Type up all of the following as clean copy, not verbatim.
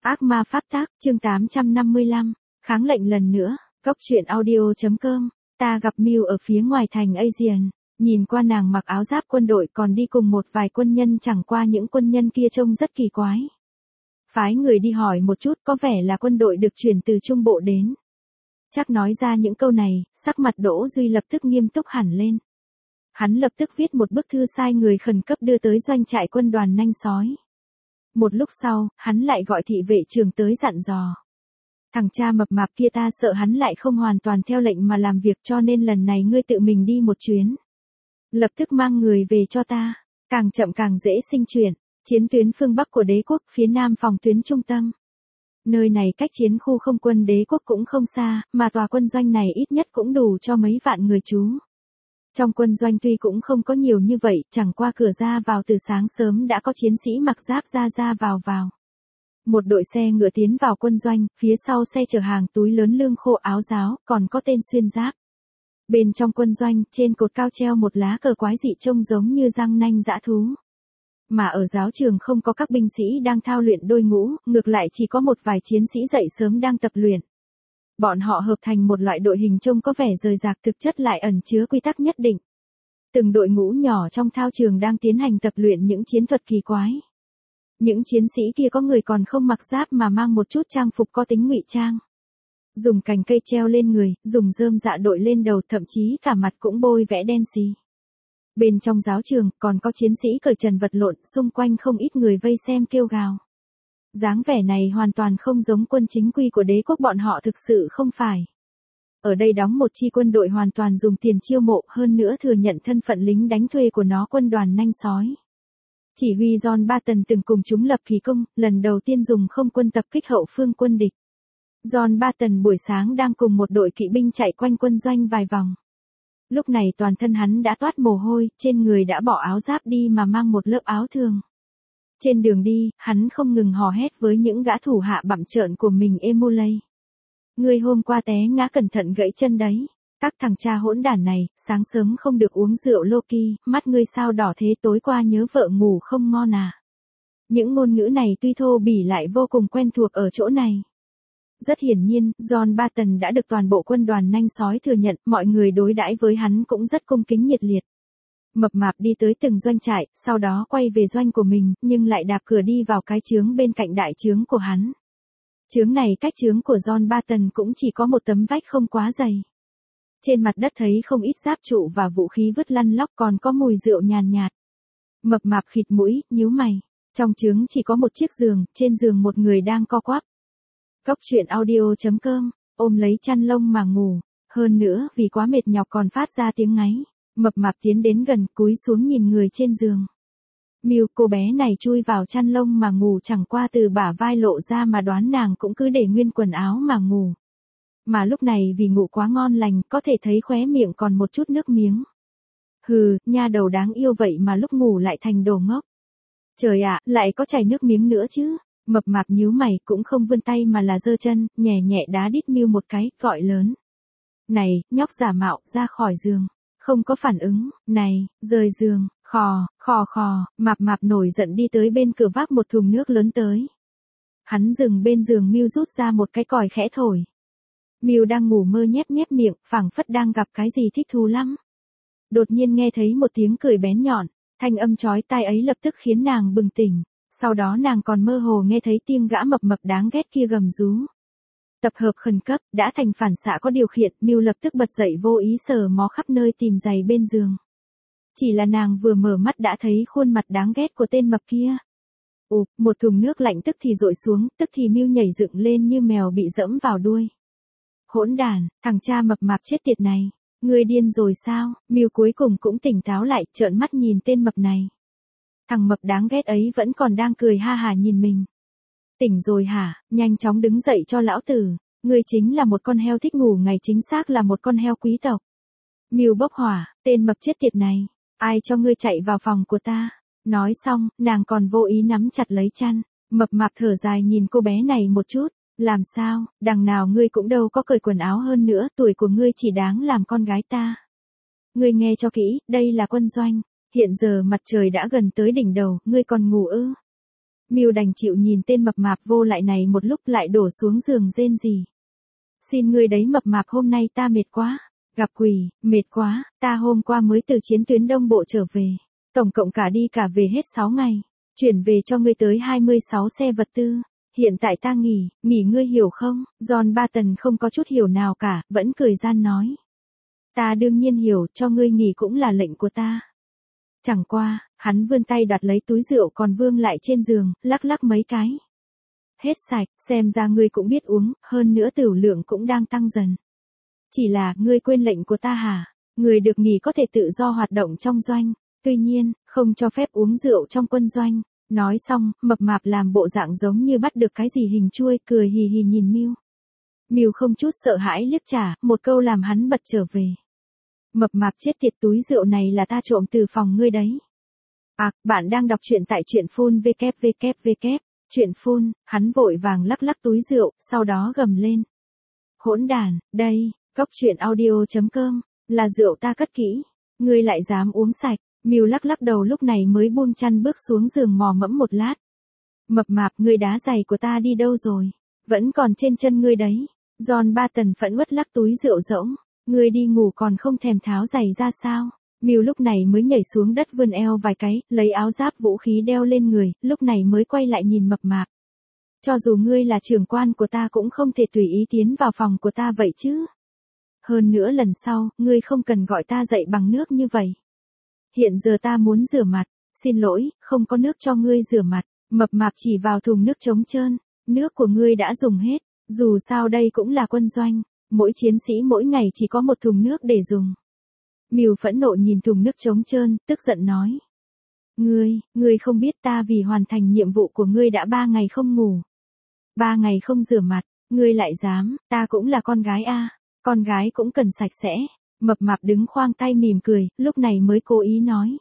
Ác ma pháp tác, chương 855, kháng lệnh lần nữa, Cốc truyện audio.com, ta gặp Miu ở phía ngoài thành Asian, nhìn qua nàng mặc áo giáp quân đội còn đi cùng một vài quân nhân, chẳng qua những quân nhân kia trông rất kỳ quái. Phái người đi hỏi một chút, có vẻ là quân đội được chuyển từ Trung Bộ đến. Chắc nói ra những câu này, sắc mặt Đỗ Duy lập tức nghiêm túc hẳn lên. Hắn lập tức viết một bức thư sai người khẩn cấp đưa tới doanh trại quân đoàn nanh sói. Một lúc sau, hắn lại gọi thị vệ trưởng tới dặn dò. Thằng cha mập mạp kia ta sợ hắn lại không hoàn toàn theo lệnh mà làm việc, cho nên lần này ngươi tự mình đi một chuyến. Lập tức mang người về cho ta, càng chậm càng dễ sinh chuyển. Chiến tuyến phương Bắc của đế quốc, phía Nam phòng tuyến trung tâm. Nơi này cách chiến khu không quân đế quốc cũng không xa, mà tòa quân doanh này ít nhất cũng đủ cho mấy vạn người trú. Trong quân doanh tuy cũng không có nhiều như vậy, chẳng qua cửa ra vào từ sáng sớm đã có chiến sĩ mặc giáp ra vào. Một đội xe ngựa tiến vào quân doanh, phía sau xe chở hàng túi lớn lương khô áo giáo, còn có tên xuyên giáp. Bên trong quân doanh, trên cột cao treo một lá cờ quái dị trông giống như răng nanh dã thú. Mà ở giáo trường không có các binh sĩ đang thao luyện đôi ngũ, ngược lại chỉ có một vài chiến sĩ dậy sớm đang tập luyện. Bọn họ hợp thành một loại đội hình trông có vẻ rời rạc, thực chất lại ẩn chứa quy tắc nhất định. Từng đội ngũ nhỏ trong thao trường đang tiến hành tập luyện những chiến thuật kỳ quái. Những chiến sĩ kia có người còn không mặc giáp mà mang một chút trang phục có tính ngụy trang. Dùng cành cây treo lên người, dùng rơm dạ đội lên đầu, thậm chí cả mặt cũng bôi vẽ đen xì. Bên trong giáo trường còn có chiến sĩ cởi trần vật lộn, xung quanh không ít người vây xem kêu gào. Dáng vẻ này hoàn toàn không giống quân chính quy của đế quốc, bọn họ thực sự không phải. Ở đây đóng một chi quân đội hoàn toàn dùng tiền chiêu mộ, hơn nữa thừa nhận thân phận lính đánh thuê của nó, quân đoàn nanh sói. Chỉ huy John Barton từng cùng chúng lập kỳ công, lần đầu tiên dùng không quân tập kích hậu phương quân địch. John Barton buổi sáng đang cùng một đội kỵ binh chạy quanh quân doanh vài vòng. Lúc này toàn thân hắn đã toát mồ hôi, trên người đã bỏ áo giáp đi mà mang một lớp áo thường. Trên đường đi, hắn không ngừng hò hét với những gã thủ hạ bặm trợn của mình: Emulay, ngươi hôm qua té ngã cẩn thận gãy chân đấy. Các thằng cha hỗn đản này, sáng sớm không được uống rượu Loki, mắt ngươi sao đỏ thế, tối qua nhớ vợ ngủ không ngon à. Những ngôn ngữ này tuy thô bỉ lại vô cùng quen thuộc ở chỗ này. Rất hiển nhiên, John Barton đã được toàn bộ quân đoàn nanh sói thừa nhận, mọi người đối đãi với hắn cũng rất cung kính nhiệt liệt. Mập mạp đi tới từng doanh trại, sau đó quay về doanh của mình, nhưng lại đạp cửa đi vào cái trướng bên cạnh đại trướng của hắn. Trướng này cách trướng của John Barton cũng chỉ có một tấm vách không quá dày. Trên mặt đất thấy không ít giáp trụ và vũ khí vứt lăn lóc, còn có mùi rượu nhàn nhạt. Mập mạp khịt mũi, nhíu mày. Trong trướng chỉ có một chiếc giường, trên giường một người đang co quắp. Cốc truyện audio.com, ôm lấy chăn lông mà ngủ, hơn nữa vì quá mệt nhọc còn phát ra tiếng ngáy. Mập mạp tiến đến gần, cúi xuống nhìn người trên giường. Miu, cô bé này chui vào chăn lông mà ngủ, chẳng qua từ bả vai lộ ra mà đoán nàng cũng cứ để nguyên quần áo mà ngủ. Mà lúc này vì ngủ quá ngon lành, có thể thấy khóe miệng còn một chút nước miếng. Hừ, nha đầu đáng yêu vậy mà lúc ngủ lại thành đồ ngốc. Trời ạ, lại có chảy nước miếng nữa chứ. Mập mạp nhíu mày, cũng không vươn tay mà là giơ chân, nhẹ nhẹ đá đít Miu một cái, gọi lớn. Này, nhóc giả mạo, ra khỏi giường. Không có phản ứng. Này, rời giường. Khò, mạp mạp nổi giận đi tới bên cửa vác một thùng nước lớn tới. Hắn dừng bên giường Miu, rút ra một cái còi khẽ thổi. Miu đang ngủ mơ nhép miệng, phảng phất đang gặp cái gì thích thú lắm. Đột nhiên nghe thấy một tiếng cười bén nhọn, thanh âm chói tai ấy lập tức khiến nàng bừng tỉnh. Sau đó nàng còn mơ hồ nghe thấy tiếng gã mập mập đáng ghét kia gầm rú. Tập hợp khẩn cấp, đã thành phản xạ có điều khiển, Miu lập tức bật dậy vô ý sờ mó khắp nơi tìm giày bên giường. Chỉ là nàng vừa mở mắt đã thấy khuôn mặt đáng ghét của tên mập kia. Một thùng nước lạnh tức thì dội xuống, tức thì Miu nhảy dựng lên như mèo bị dẫm vào đuôi. Hỗn đản, thằng cha mập mạp chết tiệt này, ngươi điên rồi sao? Miu cuối cùng cũng tỉnh táo lại, trợn mắt nhìn tên mập này. Thằng mập đáng ghét ấy vẫn còn đang cười ha hả nhìn mình. Tỉnh rồi hả, nhanh chóng đứng dậy cho lão tử, ngươi chính là một con heo thích ngủ ngày, chính xác là một con heo quý tộc. Miu bốc hỏa, tên mập chết tiệt này, ai cho ngươi chạy vào phòng của ta? Nói xong, nàng còn vô ý nắm chặt lấy chăn. Mập mạp thở dài nhìn cô bé này một chút. Làm sao, đằng nào ngươi cũng đâu có cởi quần áo, hơn nữa tuổi của ngươi chỉ đáng làm con gái ta. Ngươi nghe cho kỹ, đây là quân doanh, hiện giờ mặt trời đã gần tới đỉnh đầu, ngươi còn ngủ ư? Miu đành chịu nhìn tên mập mạp vô lại này một lúc lại đổ xuống giường rên rỉ. Xin ngươi đấy mập mạp, hôm nay ta mệt quá. Gặp quỷ, mệt quá, ta hôm qua mới từ chiến tuyến Đông Bộ trở về. Tổng cộng cả đi cả về hết 6 ngày. Chuyển về cho ngươi tới 26 xe vật tư. Hiện tại ta nghỉ ngươi hiểu không? John Barton không có chút hiểu nào cả, vẫn cười gian nói. Ta đương nhiên hiểu, cho ngươi nghỉ cũng là lệnh của ta. Chẳng qua, hắn vươn tay đoạt lấy túi rượu còn vương lại trên giường, lắc lắc mấy cái. Hết sạch, xem ra ngươi cũng biết uống, hơn nữa tửu lượng cũng đang tăng dần. Chỉ là, ngươi quên lệnh của ta hả? Ngươi được nghỉ có thể tự do hoạt động trong doanh, tuy nhiên, không cho phép uống rượu trong quân doanh. Nói xong, mập mạp làm bộ dạng giống như bắt được cái gì hình chuôi, cười hì hì nhìn Miu. Miu không chút sợ hãi liếc trả, một câu làm hắn bật trở về. Mập mạp chết tiệt, túi rượu này là ta trộm từ phòng ngươi đấy. À, bạn đang đọc truyện tại truyện phun www. Truyện phun, hắn vội vàng lắc lắc túi rượu, sau đó gầm lên. Hỗn đàn, đây, cốc truyện audio.com, là rượu ta cất kỹ. Ngươi lại dám uống sạch. Miu lắc lắc đầu lúc này mới buông chăn bước xuống giường mò mẫm một lát. Mập mạp, ngươi đá giày của ta đi đâu rồi? Vẫn còn trên chân ngươi đấy. John Barton phẫn uất lắc túi rượu rỗng. Ngươi đi ngủ còn không thèm tháo giày ra sao? Miu lúc này mới nhảy xuống đất vươn eo vài cái, lấy áo giáp vũ khí đeo lên người, lúc này mới quay lại nhìn mập mạp. Cho dù ngươi là trưởng quan của ta cũng không thể tùy ý tiến vào phòng của ta vậy chứ. Hơn nữa lần sau, ngươi không cần gọi ta dậy bằng nước như vậy. Hiện giờ ta muốn rửa mặt, xin lỗi, không có nước cho ngươi rửa mặt. Mập mạp chỉ vào thùng nước trống trơn, nước của ngươi đã dùng hết, dù sao đây cũng là quân doanh, mỗi chiến sĩ mỗi ngày chỉ có một thùng nước để dùng. Miu phẫn nộ nhìn thùng nước trống trơn, tức giận nói. Ngươi không biết ta vì hoàn thành nhiệm vụ của ngươi đã 3 ngày không ngủ. 3 ngày không rửa mặt, ngươi lại dám, ta cũng là con gái a, con gái cũng cần sạch sẽ. Mập mạp đứng khoang tay mỉm cười, lúc này mới cố ý nói.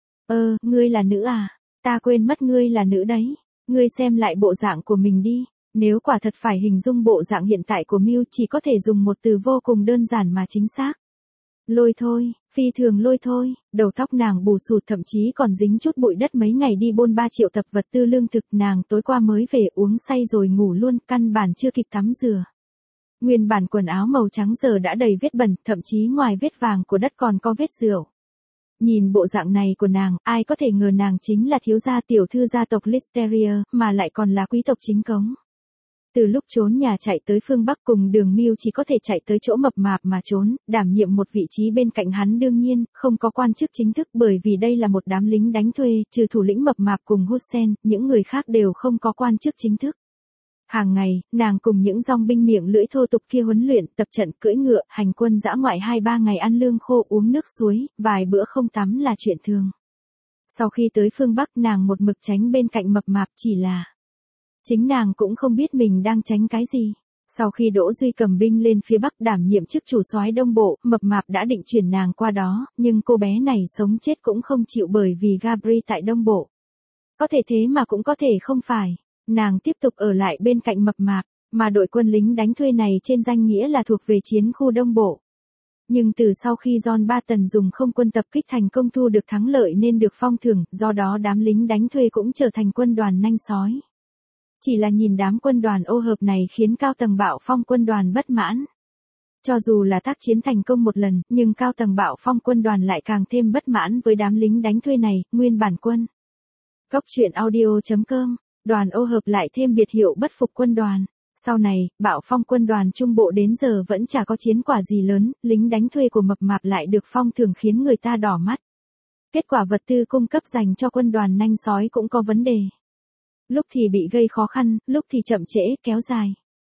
Ngươi là nữ à? Ta quên mất ngươi là nữ đấy. Ngươi xem lại bộ dạng của mình đi. Nếu quả thật phải hình dung bộ dạng hiện tại của Miu chỉ có thể dùng một từ vô cùng đơn giản mà chính xác. Lôi thôi, phi thường lôi thôi. Đầu tóc nàng bù xù, thậm chí còn dính chút bụi đất, mấy ngày đi bôn 3 triệu tập vật tư lương thực, nàng tối qua mới về uống say rồi ngủ luôn, căn bản chưa kịp tắm rửa. Nguyên bản quần áo màu trắng giờ đã đầy vết bẩn, thậm chí ngoài vết vàng của đất còn có vết rượu. Nhìn bộ dạng này của nàng, ai có thể ngờ nàng chính là thiếu gia tiểu thư gia tộc Listeria, mà lại còn là quý tộc chính cống. Từ lúc trốn nhà chạy tới phương Bắc cùng Đường Miu chỉ có thể chạy tới chỗ mập mạp mà trốn, đảm nhiệm một vị trí bên cạnh hắn, đương nhiên, không có quan chức chính thức bởi vì đây là một đám lính đánh thuê, trừ thủ lĩnh mập mạp cùng Hussein, những người khác đều không có quan chức chính thức. Hàng ngày, nàng cùng những dòng binh miệng lưỡi thô tục kia huấn luyện, tập trận cưỡi ngựa, hành quân dã ngoại 2-3 ngày ăn lương khô uống nước suối, vài bữa không tắm là chuyện thường. Sau khi tới phương Bắc nàng một mực tránh bên cạnh mập mạp, chỉ là chính nàng cũng không biết mình đang tránh cái gì. Sau khi Đỗ Duy cầm binh lên phía Bắc đảm nhiệm chức chủ soái Đông Bộ, mập mạp đã định chuyển nàng qua đó, nhưng cô bé này sống chết cũng không chịu bởi vì Gabri tại Đông Bộ. Có thể thế mà cũng có thể không phải. Nàng tiếp tục ở lại bên cạnh mập mạp, mà đội quân lính đánh thuê này trên danh nghĩa là thuộc về chiến khu Đông Bộ. Nhưng từ sau khi John Barton dùng không quân tập kích thành công thu được thắng lợi nên được phong thưởng, do đó đám lính đánh thuê cũng trở thành quân đoàn nanh sói. Chỉ là nhìn đám quân đoàn ô hợp này khiến cao tầng bạo phong quân đoàn bất mãn. Cho dù là tác chiến thành công một lần, nhưng cao tầng bạo phong quân đoàn lại càng thêm bất mãn với đám lính đánh thuê này, nguyên bản quân. Cốc truyện audio.com, đoàn ô hợp lại thêm biệt hiệu bất phục quân đoàn. Sau này, bạo phong quân đoàn Trung Bộ đến giờ vẫn chả có chiến quả gì lớn, lính đánh thuê của mập mạp lại được phong thưởng khiến người ta đỏ mắt. Kết quả vật tư cung cấp dành cho quân đoàn nanh sói cũng có vấn đề. Lúc thì bị gây khó khăn, lúc thì chậm trễ, kéo dài.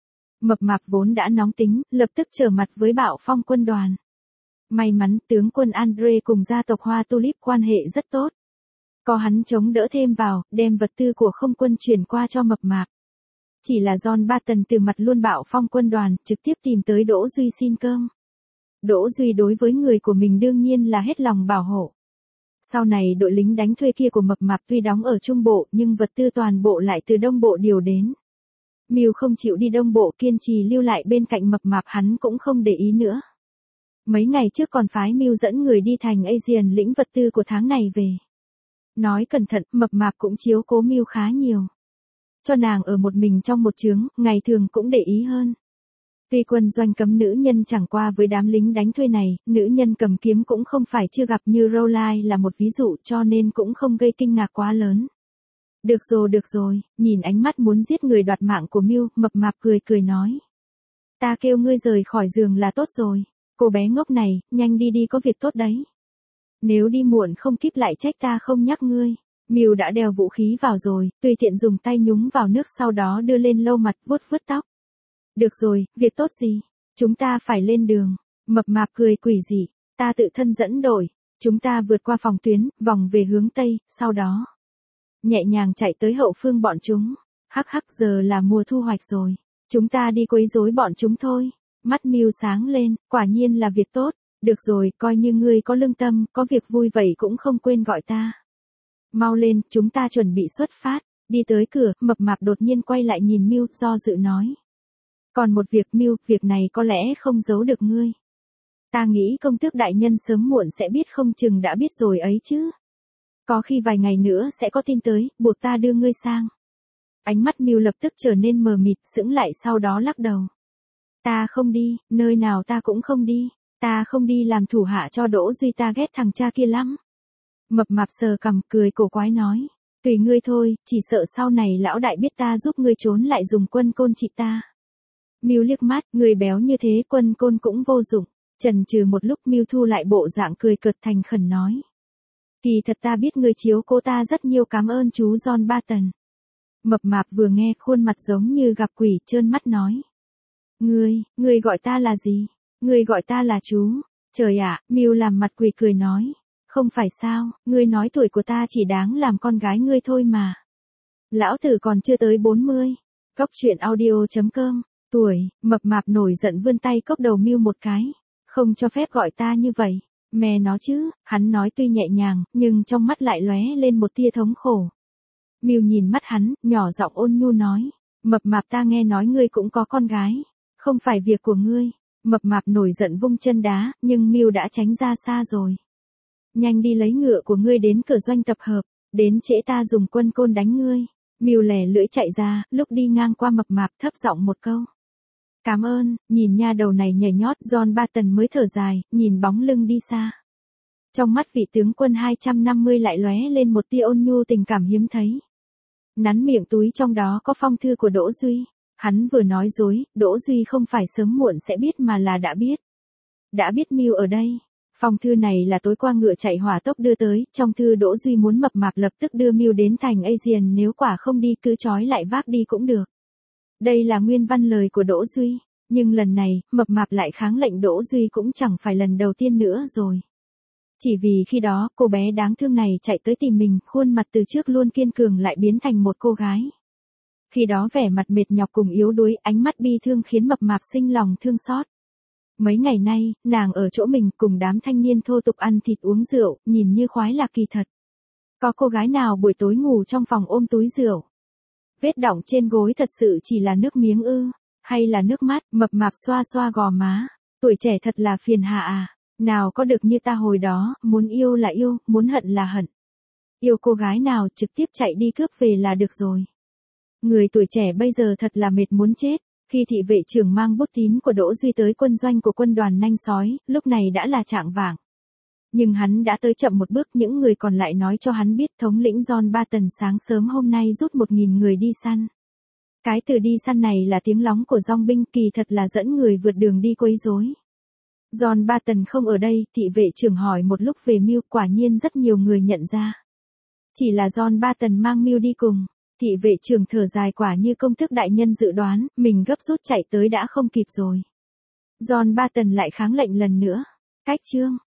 Mập mạp vốn đã nóng tính, lập tức trở mặt với bạo phong quân đoàn. May mắn tướng quân Andre cùng gia tộc Hoa Tulip quan hệ rất tốt. Có hắn chống đỡ thêm vào, đem vật tư của không quân chuyển qua cho mập mạp. Chỉ là John Barton từ mặt luôn bạo phong quân đoàn, trực tiếp tìm tới Đỗ Duy xin cơm. Đỗ Duy đối với người của mình đương nhiên là hết lòng bảo hộ. Sau này đội lính đánh thuê kia của mập mạp tuy đóng ở Trung Bộ nhưng vật tư toàn bộ lại từ Đông Bộ điều đến. Miu không chịu đi Đông Bộ, kiên trì lưu lại bên cạnh mập mạp, hắn cũng không để ý nữa. Mấy ngày trước còn phái Miu dẫn người đi thành Asian lĩnh vật tư của tháng này về. Nói cẩn thận, mập mạp cũng chiếu cố Miu khá nhiều. cho nàng ở một mình trong một trướng, ngày thường cũng để ý hơn. Tuy quân doanh cấm nữ nhân chẳng qua với đám lính đánh thuê này, nữ nhân cầm kiếm cũng không phải chưa gặp như Rowline là một ví dụ cho nên cũng không gây kinh ngạc quá lớn. Được rồi, nhìn ánh mắt muốn giết người đoạt mạng của Miu, mập mạp cười cười nói. Ta kêu ngươi rời khỏi giường là tốt rồi, cô bé ngốc này, nhanh đi đi có việc tốt đấy. Nếu đi muộn không kíp lại trách ta không nhắc ngươi. Miu đã đeo vũ khí vào rồi, tùy tiện dùng tay nhúng vào nước sau đó đưa lên lau mặt vuốt tóc. Được rồi, việc tốt gì? Chúng ta phải lên đường. Mập mạp cười quỷ dị, ta tự thân dẫn đội. Chúng ta vượt qua phòng tuyến, vòng về hướng Tây, sau đó nhẹ nhàng chạy tới hậu phương bọn chúng. Hắc hắc giờ là mùa thu hoạch rồi. Chúng ta đi quấy rối bọn chúng thôi. Mắt Miu sáng lên, quả nhiên là việc tốt. Được rồi, coi như ngươi có lương tâm, có việc vui vậy cũng không quên gọi ta. Mau lên, chúng ta chuẩn bị xuất phát. Đi tới cửa, mập mạp đột nhiên quay lại nhìn Miu, do dự nói. Còn một việc Miu, việc này có lẽ không giấu được ngươi. Ta nghĩ công tước đại nhân sớm muộn sẽ biết, không chừng đã biết rồi ấy chứ. Có khi vài ngày nữa sẽ có tin tới, buộc ta đưa ngươi sang. Ánh mắt Miu lập tức trở nên mờ mịt, sững lại sau đó lắc đầu. Ta không đi, nơi nào ta cũng không đi. Ta không đi làm thủ hạ cho Đỗ Duy, ta ghét thằng cha kia lắm. Mập mạp sờ cằm cười cổ quái nói. Tùy ngươi thôi, chỉ sợ sau này lão đại biết ta giúp ngươi trốn lại dùng quân côn trị ta. Miu liếc mắt, người béo như thế quân côn cũng vô dụng. Chần chừ một lúc Miu thu lại bộ dạng cười cợt thành khẩn nói. Kỳ thật ta biết ngươi chiếu cố ta rất nhiều, cảm ơn chú John Barton. Mập mạp vừa nghe khuôn mặt giống như gặp quỷ, trơn mắt nói. Ngươi gọi ta là gì? Ngươi gọi ta là chú. Trời ạ, Miu làm mặt quỷ cười nói. Không phải sao, ngươi nói tuổi của ta chỉ đáng làm con gái ngươi thôi mà. Lão tử còn chưa tới 40. Cốc truyện audio.com. Tuổi, mập mạp nổi giận vươn tay cốc đầu Miu một cái. Không cho phép gọi ta như vậy. Mẹ nó chứ, hắn nói tuy nhẹ nhàng, nhưng trong mắt lại lóe lên một tia thống khổ. Miu nhìn mắt hắn, nhỏ giọng ôn nhu nói. Mập mạp, ta nghe nói ngươi cũng có con gái. Không phải việc của ngươi. Mập mạp nổi giận vung chân đá, nhưng Miu đã tránh ra xa rồi. Nhanh đi lấy ngựa của ngươi đến cửa doanh tập hợp, đến trễ ta dùng quân côn đánh ngươi. Miu lẻ lưỡi chạy ra, lúc đi ngang qua mập mạp thấp giọng một câu. Cảm ơn, nhìn nha đầu này nhảy nhót, John Barton mới thở dài, nhìn bóng lưng đi xa. Trong mắt vị tướng quân 250 lại lóe lên một tia ôn nhu tình cảm hiếm thấy. Nắn miệng túi trong đó có phong thư của Đỗ Duy. Hắn vừa nói dối, Đỗ Duy không phải sớm muộn sẽ biết mà là đã biết. Đã biết Miu ở đây. Phong thư này là tối qua ngựa chạy hỏa tốc đưa tới, trong thư Đỗ Duy muốn mập mạp lập tức đưa Miu đến thành Asian, nếu quả không đi cứ trói lại vác đi cũng được. Đây là nguyên văn lời của Đỗ Duy, nhưng lần này, mập mạp lại kháng lệnh Đỗ Duy cũng chẳng phải lần đầu tiên nữa rồi. Chỉ vì khi đó, cô bé đáng thương này chạy tới tìm mình, khuôn mặt từ trước luôn kiên cường lại biến thành một cô gái. Khi đó vẻ mặt mệt nhọc cùng yếu đuối, ánh mắt bi thương khiến mập mạp sinh lòng thương xót. Mấy ngày nay, nàng ở chỗ mình cùng đám thanh niên thô tục ăn thịt uống rượu, nhìn như khoái lạc kỳ thật. Có cô gái nào buổi tối ngủ trong phòng ôm túi rượu? Vết đọng trên gối thật sự chỉ là nước miếng ư, hay là nước mắt? Mập mạp xoa xoa gò má. Tuổi trẻ thật là phiền hà à. Nào có được như ta hồi đó, muốn yêu là yêu, muốn hận là hận. Yêu cô gái nào trực tiếp chạy đi cướp về là được rồi. Người tuổi trẻ bây giờ thật là mệt muốn chết. Khi thị vệ trưởng mang bút tín của Đỗ Duy tới quân doanh của quân đoàn nanh sói, lúc này đã là chạng vạng. Nhưng hắn đã tới chậm một bước, những người còn lại nói cho hắn biết thống lĩnh John Barton sáng sớm hôm nay rút 1.000 người đi săn. Cái từ đi săn này là tiếng lóng của dong binh, kỳ thật là dẫn người vượt đường đi quấy rối. John Barton không ở đây, thị vệ trưởng hỏi một lúc về Miu, quả nhiên rất nhiều người nhận ra. Chỉ là John Barton mang Miu đi cùng. Thị vệ trưởng thở dài, quả như công tước đại nhân dự đoán, mình gấp rút chạy tới đã không kịp rồi. John Barton lại kháng lệnh lần nữa. Cách chương